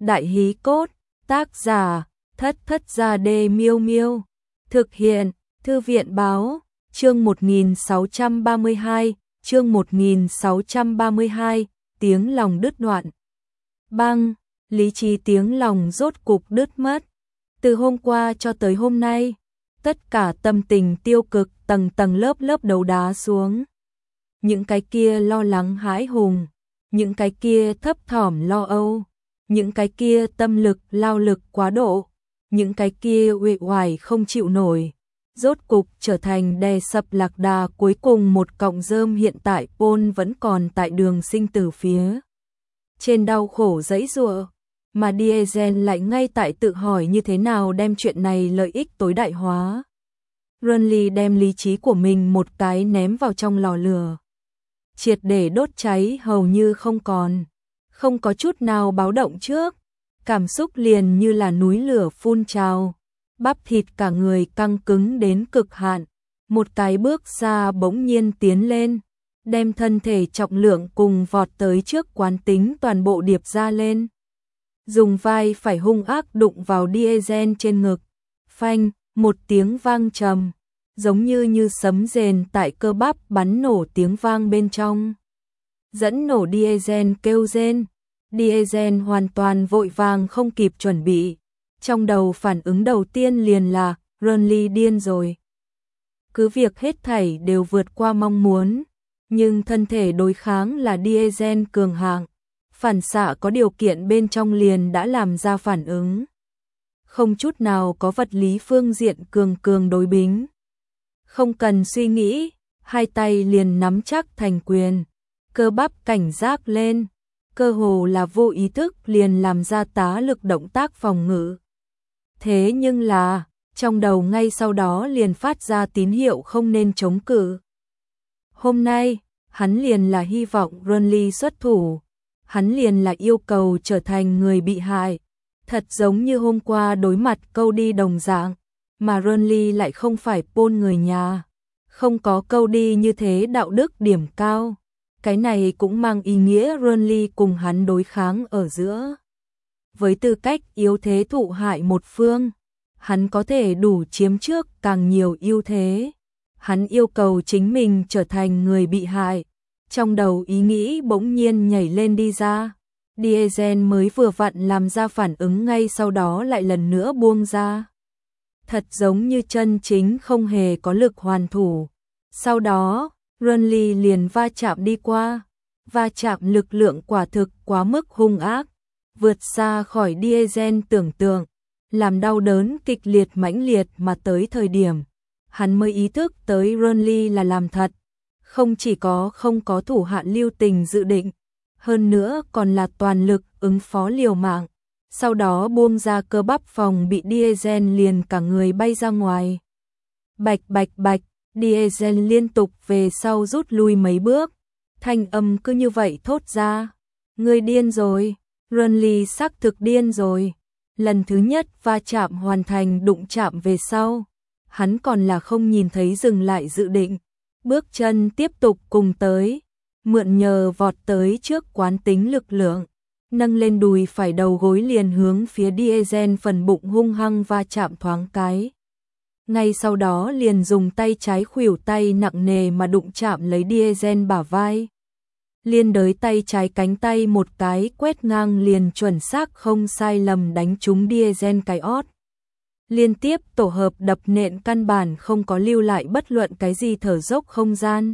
Đại hí cốt, tác giả, Thất Thất Gia Đê Miêu Miêu. Thực hiện, Thư viện báo, chương 1632, chương 1632, tiếng lòng đứt đoạn. Băng, lý trí tiếng lòng rốt cục đứt mất. Từ hôm qua cho tới hôm nay, tất cả tâm tình tiêu cực tầng tầng lớp lớp đấu đá xuống. Những cái kia lo lắng hãi hùng, những cái kia thấp thỏm lo âu, những cái kia tâm lực lao lực quá độ, những cái kia uể oải không chịu nổi, rốt cục trở thành đè sập lạc đà cuối cùng một cọng rơm. Hiện tại Paul vẫn còn tại đường sinh tử phía trên đau khổ giãy giụa, mà Diesel lại ngay tại tự hỏi như thế nào đem chuyện này lợi ích tối đại hóa. Renly đem lý trí của mình một cái ném vào trong lò lửa, triệt để đốt cháy hầu như không còn, không có chút nào báo động trước, cảm xúc liền như là núi lửa phun trào, bắp thịt cả người căng cứng đến cực hạn, một cái bước ra bỗng nhiên tiến lên, đem thân thể trọng lượng cùng vọt tới trước quán tính toàn bộ điệp ra lên. Dùng vai phải hung ác đụng vào Diesel trên ngực, phanh, một tiếng vang trầm, giống như sấm rền tại cơ bắp bắn nổ tiếng vang bên trong. Dẫn nổ Diesel kêu rên, Diesel hoàn toàn vội vàng không kịp chuẩn bị, trong đầu phản ứng đầu tiên liền là Renly điên rồi. Cứ việc hết thảy đều vượt qua mong muốn, nhưng thân thể đối kháng là Diesel cường hạng, phản xạ có điều kiện bên trong liền đã làm ra phản ứng. Không chút nào có vật lý phương diện cường đối bính. Không cần suy nghĩ, hai tay liền nắm chắc thành quyền, cơ bắp cảnh giác lên, cơ hồ là vô ý thức liền làm ra tá lực động tác phòng ngự. Thế nhưng là, trong đầu ngay sau đó liền phát ra tín hiệu không nên chống cự. Hôm nay, hắn liền là hy vọng Renly xuất thủ, hắn liền là yêu cầu trở thành người bị hại, thật giống như hôm qua đối mặt Cody đồng dạng, mà Renly lại không phải Paul người nhà, không có Cody như thế đạo đức điểm cao. Cái này cũng mang ý nghĩa Renly cùng hắn đối kháng ở giữa. Với tư cách yếu thế thụ hại một phương, hắn có thể đủ chiếm trước càng nhiều ưu thế. Hắn yêu cầu chính mình trở thành người bị hại. Trong đầu ý nghĩ bỗng nhiên nhảy lên đi ra. Diesel mới vừa vặn làm ra phản ứng ngay sau đó lại lần nữa buông ra. Thật giống như chân chính không hề có lực hoàn thủ. Sau đó, Renly liền va chạm đi qua, va chạm lực lượng quả thực quá mức hung ác, vượt xa khỏi Diesel tưởng tượng, làm đau đớn kịch liệt mãnh liệt mà tới thời điểm, hắn mới ý thức tới Renly là làm thật, không chỉ không có thủ hạ lưu tình dự định, hơn nữa còn là toàn lực ứng phó liều mạng, sau đó buông ra cơ bắp phòng bị Diesel liền cả người bay ra ngoài. Bạch bạch bạch, Diesel liên tục về sau rút lui mấy bước, thanh âm cứ như vậy thốt ra. Ngươi điên rồi, Renly xác thực điên rồi. Lần thứ nhất va chạm hoàn thành đụng chạm về sau, hắn còn là không nhìn thấy dừng lại dự định, bước chân tiếp tục cùng tới, mượn nhờ vọt tới trước quán tính lực lượng, nâng lên đùi phải đầu gối liền hướng phía Diesel phần bụng hung hăng va chạm thoáng cái. Ngay sau đó liền dùng tay trái khuỷu tay nặng nề mà đụng chạm lấy Diesel bả vai. Liên đới tay trái cánh tay một cái quét ngang liền chuẩn xác không sai lầm đánh trúng Diesel cái ót. Liên tiếp tổ hợp đập nện căn bản không có lưu lại bất luận cái gì thở dốc không gian.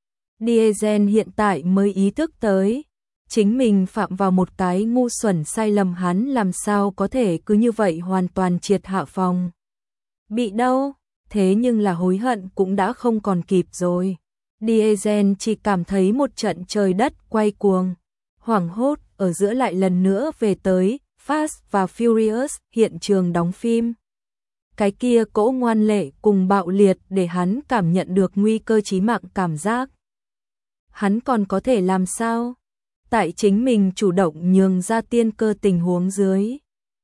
Diesel hiện tại mới ý thức tới, chính mình phạm vào một cái ngu xuẩn sai lầm, hắn làm sao có thể cứ như vậy hoàn toàn triệt hạ phòng. Bị đâu, thế nhưng là hối hận cũng đã không còn kịp rồi. Diesel chỉ cảm thấy một trận trời đất quay cuồng, hoảng hốt ở giữa lại lần nữa về tới Fast và Furious hiện trường đóng phim. Cái kia cỗ ngoan lệ cùng bạo liệt để hắn cảm nhận được nguy cơ chí mạng cảm giác. Hắn còn có thể làm sao? Tại chính mình chủ động nhường ra tiên cơ tình huống dưới,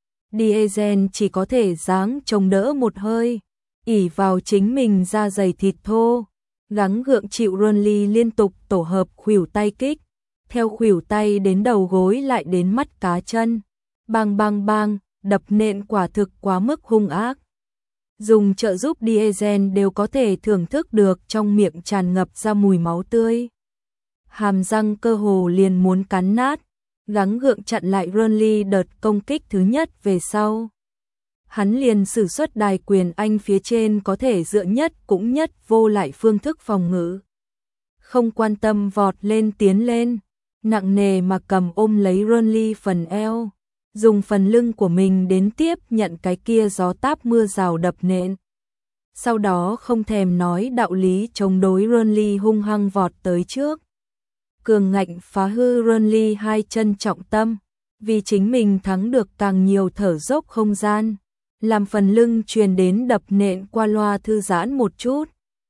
Diesel chỉ có thể giáng chống đỡ một hơi, ỷ vào chính mình da dày thịt thô, gắng gượng chịu Renly liên tục tổ hợp khuỷu tay kích, theo khuỷu tay đến đầu gối lại đến mắt cá chân, Bang bang bang, đập nện quả thực quá mức hung ác. Dùng trợ giúp Diesel đều có thể thưởng thức được trong miệng tràn ngập ra mùi máu tươi. Hàm răng cơ hồ liền muốn cắn nát, gắng gượng chặn lại Burnley đợt công kích thứ nhất về sau. Hắn liền sử xuất đài quyền Anh phía trên có thể dựa nhất cũng nhất vô lại phương thức phòng ngự. Không quan tâm vọt lên tiến lên, nặng nề mà cầm ôm lấy Burnley phần eo, dùng phần lưng của mình đến tiếp nhận cái kia gió táp mưa rào đập nện. Sau đó không thèm nói đạo lý chống đối Burnley hung hăng vọt tới trước. Cường ngạnh phá hư Burnley hai chân trọng tâm, vì chính mình thắng được càng nhiều thở dốc không gian, làm phần lưng truyền đến đập nện qua loa thư giãn một chút.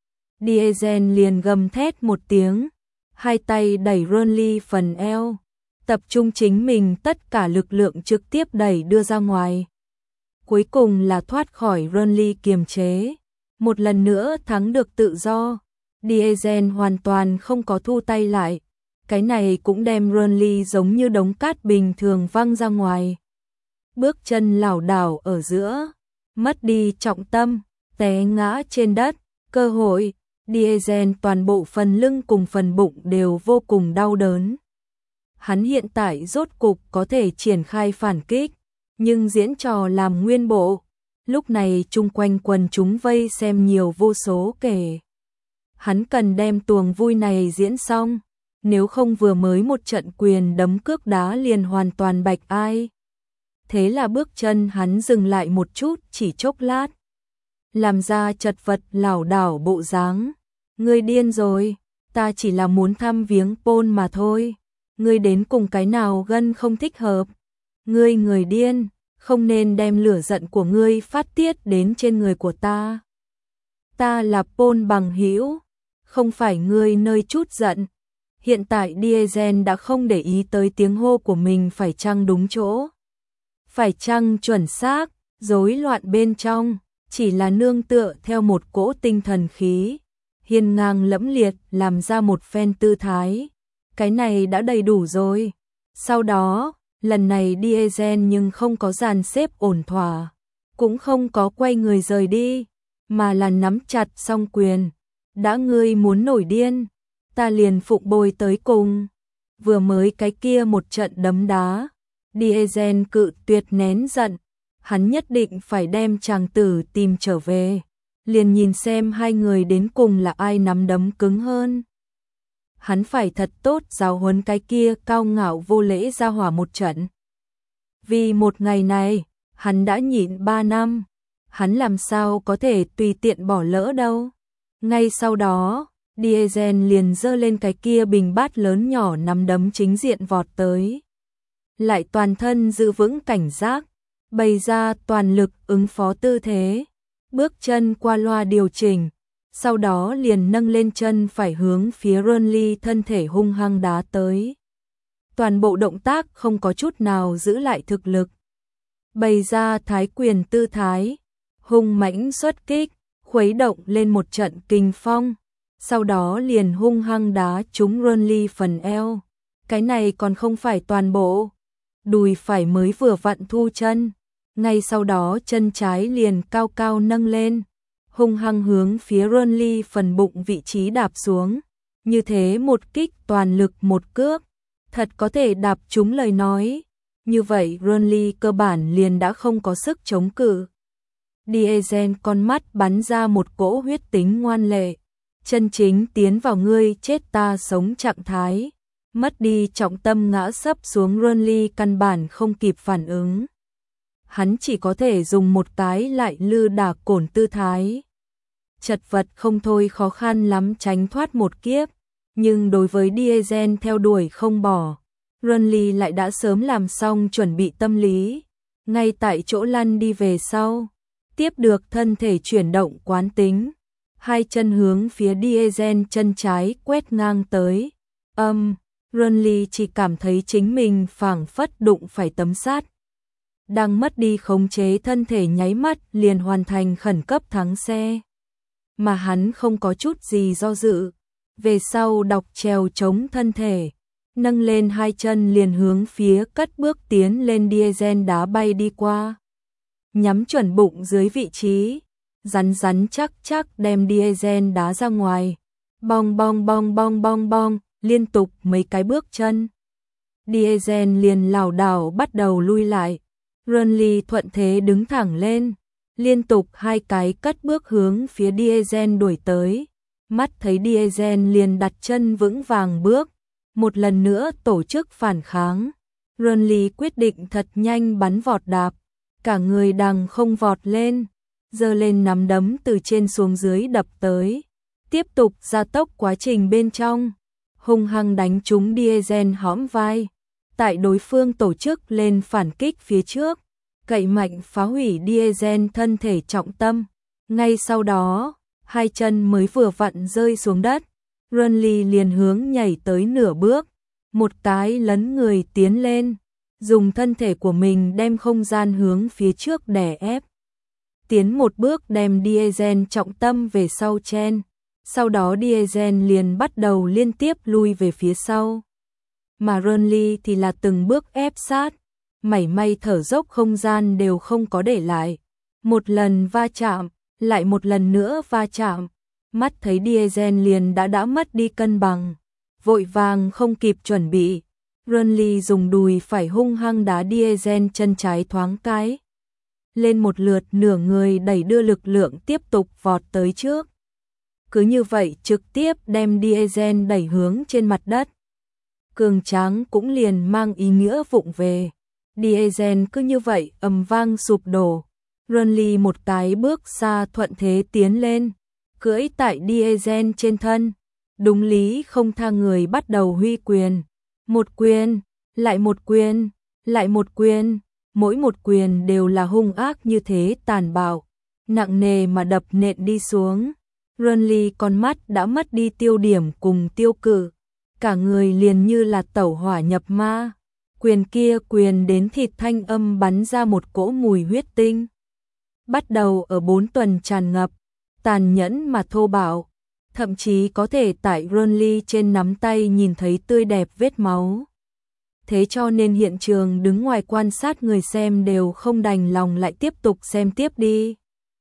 Diesel liền gầm thét một tiếng, hai tay đẩy Burnley phần eo, tập trung chính mình tất cả lực lượng trực tiếp đẩy đưa ra ngoài. Cuối cùng là thoát khỏi Burnley kiềm chế, một lần nữa thắng được tự do. Diesel hoàn toàn không có thu tay lại, cái này cũng đem Burnley giống như đống cát bình thường văng ra ngoài. Bước chân lảo đảo ở giữa, mất đi trọng tâm, té ngã trên đất, cơ hội, Diesel toàn bộ phần lưng cùng phần bụng đều vô cùng đau đớn. Hắn hiện tại rốt cục có thể triển khai phản kích, nhưng diễn trò làm nguyên bộ. Lúc này chung quanh quần chúng vây xem nhiều vô số kể. Hắn cần đem tuồng vui này diễn xong, nếu không vừa mới một trận quyền đấm cước đá liền hoàn toàn bạch ai. Thế là bước chân hắn dừng lại một chút chỉ chốc lát. Làm ra chật vật lảo đảo bộ dáng. Ngươi điên rồi, ta chỉ là muốn thăm viếng Paul mà thôi. Ngươi đến cùng cái nào gân không thích hợp. Ngươi người điên, không nên đem lửa giận của ngươi phát tiết đến trên người của ta. Ta là Paul bằng hữu, không phải ngươi nơi chút giận. Hiện tại Diesel đã không để ý tới tiếng hô của mình phải chăng đúng chỗ, phải chăng chuẩn xác, rối loạn bên trong, chỉ là nương tựa theo một cỗ tinh thần khí, hiên ngang lẫm liệt làm ra một phen tư thái. Cái này đã đầy đủ rồi. Sau đó, lần này Diesel nhưng không có dàn xếp ổn thỏa, cũng không có quay người rời đi, mà là nắm chặt song quyền. Đã ngươi muốn nổi điên, ta liền phụng bồi tới cùng. Vừa mới cái kia một trận đấm đá, Diesel cự tuyệt nén giận, hắn nhất định phải đem chàng tử tìm trở về, liền nhìn xem hai người đến cùng là ai nắm đấm cứng hơn. Hắn phải thật tốt giáo huấn cái kia cao ngạo vô lễ ra hỏa một trận. Vì một ngày này, hắn đã nhịn 3 năm, hắn làm sao có thể tùy tiện bỏ lỡ đâu. Ngay sau đó, Diesel liền giơ lên cái kia bình bát lớn nhỏ nắm đấm chính diện vọt tới. Lại toàn thân giữ vững cảnh giác, bày ra toàn lực ứng phó tư thế, bước chân qua loa điều chỉnh, sau đó liền nâng lên chân phải hướng phía Burnley thân thể hung hăng đá tới. Toàn bộ động tác không có chút nào giữ lại thực lực. Bày ra thái quyền tư thái, hung mãnh xuất kích, khuấy động lên một trận kình phong, sau đó liền hung hăng đá trúng Burnley phần eo. Cái này còn không phải toàn bộ, đùi phải mới vừa vặn thu chân, ngay sau đó chân trái liền cao cao nâng lên, hung hăng hướng phía Burnley phần bụng vị trí đạp xuống. Như thế một kích toàn lực một cước, thật có thể đạp trúng lời nói. Như vậy Burnley cơ bản liền đã không có sức chống cự. Diesel con mắt bắn ra một cỗ huyết tính ngoan lệ, chân chính tiến vào ngươi chết ta sống trạng thái, mất đi trọng tâm ngã sấp xuống. Burnley căn bản không kịp phản ứng. Hắn chỉ có thể dùng một cái lại lư đả cổn tư thái. Chật vật không thôi, khó khăn lắm tránh thoát một kiếp, nhưng đối với Diesel theo đuổi không bỏ, Burnley lại đã sớm làm xong chuẩn bị tâm lý, ngay tại chỗ lăn đi về sau, tiếp được thân thể chuyển động quán tính, hai chân hướng phía Diesel chân trái quét ngang tới. Burnley chỉ cảm thấy chính mình phảng phất đụng phải tấm sắt, đang mất đi khống chế thân thể nháy mắt liền hoàn thành khẩn cấp thắng xe. Mà hắn không có chút gì do dự, về sau đọc trèo chống thân thể, nâng lên hai chân liền hướng phía cất bước tiến lên Diesel đá bay đi qua. Nhắm chuẩn bụng dưới vị trí, rắn rắn chắc chắc đem Diesel đá ra ngoài. Bong bong bong bong bong bong, liên tục mấy cái bước chân. Diesel liền lảo đảo bắt đầu lui lại. Renly thuận thế đứng thẳng lên, liên tục hai cái cất bước hướng phía Diesel đuổi tới. Mắt thấy Diesel liền đặt chân vững vàng bước, một lần nữa tổ chức phản kháng. Renly quyết định thật nhanh bắn vọt đạp, cả người đằng không vọt lên, giơ lên nắm đấm từ trên xuống dưới đập tới, tiếp tục gia tốc quá trình bên trong, hung hăng đánh trúng Diesel hõm vai. Tại đối phương tổ chức lên phản kích phía trước, cậy mạnh phá hủy Diesel thân thể trọng tâm. Ngay sau đó, hai chân mới vừa vặn rơi xuống đất, Renly liền hướng nhảy tới nửa bước, một cái lấn người tiến lên, dùng thân thể của mình đem không gian hướng phía trước đè ép. Tiến một bước đem Diesel trọng tâm về sau chen, sau đó Diesel liền bắt đầu liên tiếp lui về phía sau. Mà Renly thì là từng bước ép sát, mảy may thở dốc không gian đều không có để lại. Một lần va chạm, lại một lần nữa va chạm, mắt thấy Diesel liền đã mất đi cân bằng, vội vàng không kịp chuẩn bị. Renly dùng đùi phải hung hăng đá Diesel chân trái thoáng cái. Lên một lượt nửa người đẩy đưa lực lượng tiếp tục vọt tới trước. Cứ như vậy trực tiếp đem Diesel đẩy hướng trên mặt đất. Cường tráng cũng liền mang ý nghĩa vụng về. Diesel cứ như vậy ầm vang sụp đổ. Renly một cái bước xa thuận thế tiến lên, cưỡi tại Diesel trên thân. Đúng lý không tha người bắt đầu huy quyền. Một quyền, lại một quyền, lại một quyền. Mỗi một quyền đều là hung ác như thế tàn bạo, nặng nề mà đập nện đi xuống. Renly con mắt đã mất đi tiêu điểm cùng tiêu cự, cả người liền như là tẩu hỏa nhập ma. Quyền kia quyền đến thịt thanh âm bắn ra một cỗ mùi huyết tinh. Bắt đầu ở 4 tuần tràn ngập, tàn nhẫn mà thô bạo, thậm chí có thể tại Renly trên nắm tay nhìn thấy tươi đẹp vết máu. Thế cho nên hiện trường đứng ngoài quan sát người xem đều không đành lòng lại tiếp tục xem tiếp đi.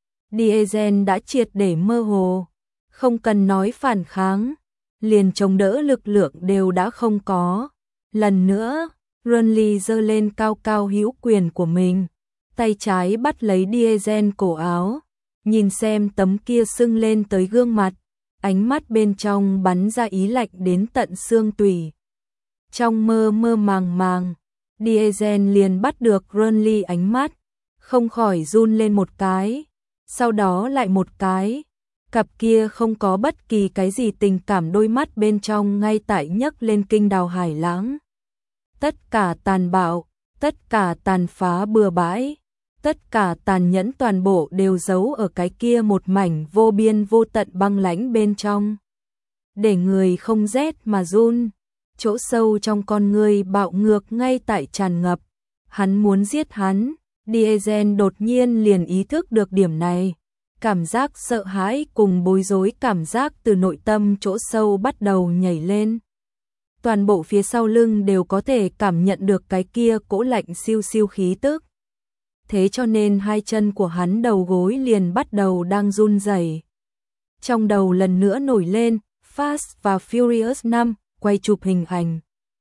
Diesel đã triệt để mơ hồ, không cần nói phản kháng, liền chống đỡ lực lượng đều đã không có. Lần nữa, Renly giơ lên cao cao hữu quyền của mình, tay trái bắt lấy Diesel cổ áo, nhìn xem tấm kia sưng lên tới gương mặt, ánh mắt bên trong bắn ra ý lạnh đến tận xương tủy. Trong mơ mơ màng màng, Diesel liền bắt được Renly ánh mắt, không khỏi run lên một cái, sau đó lại một cái. Cặp kia không có bất kỳ cái gì tình cảm đôi mắt bên trong ngay tại nhấc lên kinh đào hải lãng. Tất cả tàn bạo, tất cả tàn phá bừa bãi, tất cả tàn nhẫn toàn bộ đều giấu ở cái kia một mảnh vô biên vô tận băng lãnh bên trong. Để người không rét mà run. Chỗ sâu trong con người bạo ngược ngay tại tràn ngập, hắn muốn giết hắn. Diesel đột nhiên liền ý thức được điểm này, cảm giác sợ hãi cùng bối rối cảm giác từ nội tâm chỗ sâu bắt đầu nhảy lên. Toàn bộ phía sau lưng đều có thể cảm nhận được cái kia cỗ lạnh siêu siêu khí tức. Thế cho nên hai chân của hắn đầu gối liền bắt đầu đang run rẩy. Trong đầu lần nữa nổi lên Fast và Furious 5 quay chụp hình ảnh.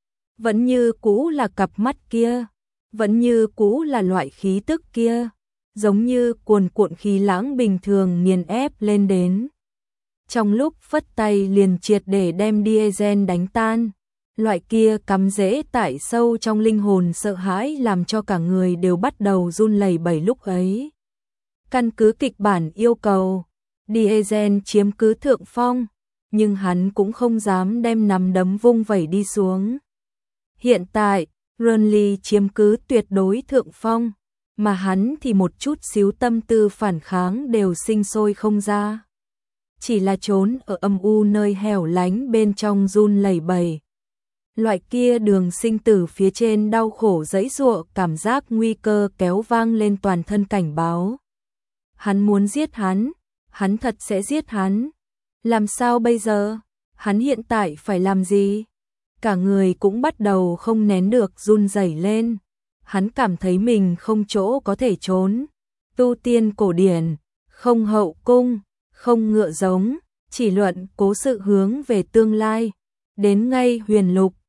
Vẫn như cũ là cặp mắt kia, vẫn như cũ là loại khí tức kia, giống như cuồn cuộn khí lãng bình thường nghiền ép lên đến. Trong lúc phất tay liền triệt để đem Diesel đánh tan, loại kia cắm rễ tại sâu trong linh hồn sợ hãi làm cho cả người đều bắt đầu run lẩy bẩy lúc ấy. Căn cứ kịch bản yêu cầu, Diesel chiếm cứ thượng phong, nhưng hắn cũng không dám đem nắm đấm vung vẩy đi xuống. Hiện tại, Renly chiếm cứ tuyệt đối thượng phong, mà hắn thì một chút xíu tâm tư phản kháng đều sinh sôi không ra. Chỉ là trốn ở âm u nơi hẻo lánh bên trong run lẩy bẩy. Loại kia đường sinh tử phía trên đau khổ giãy giụa, cảm giác nguy cơ kéo vang lên toàn thân cảnh báo. Hắn muốn giết hắn thật sẽ giết hắn. Làm sao bây giờ? Hắn hiện tại phải làm gì? cả người cũng bắt đầu không nén được run rẩy lên. Hắn cảm thấy mình không chỗ có thể trốn. Tu tiên cổ điển, không hậu cung, không ngựa giống, chỉ luận cố sự hướng về tương lai. Đến ngay huyền lục,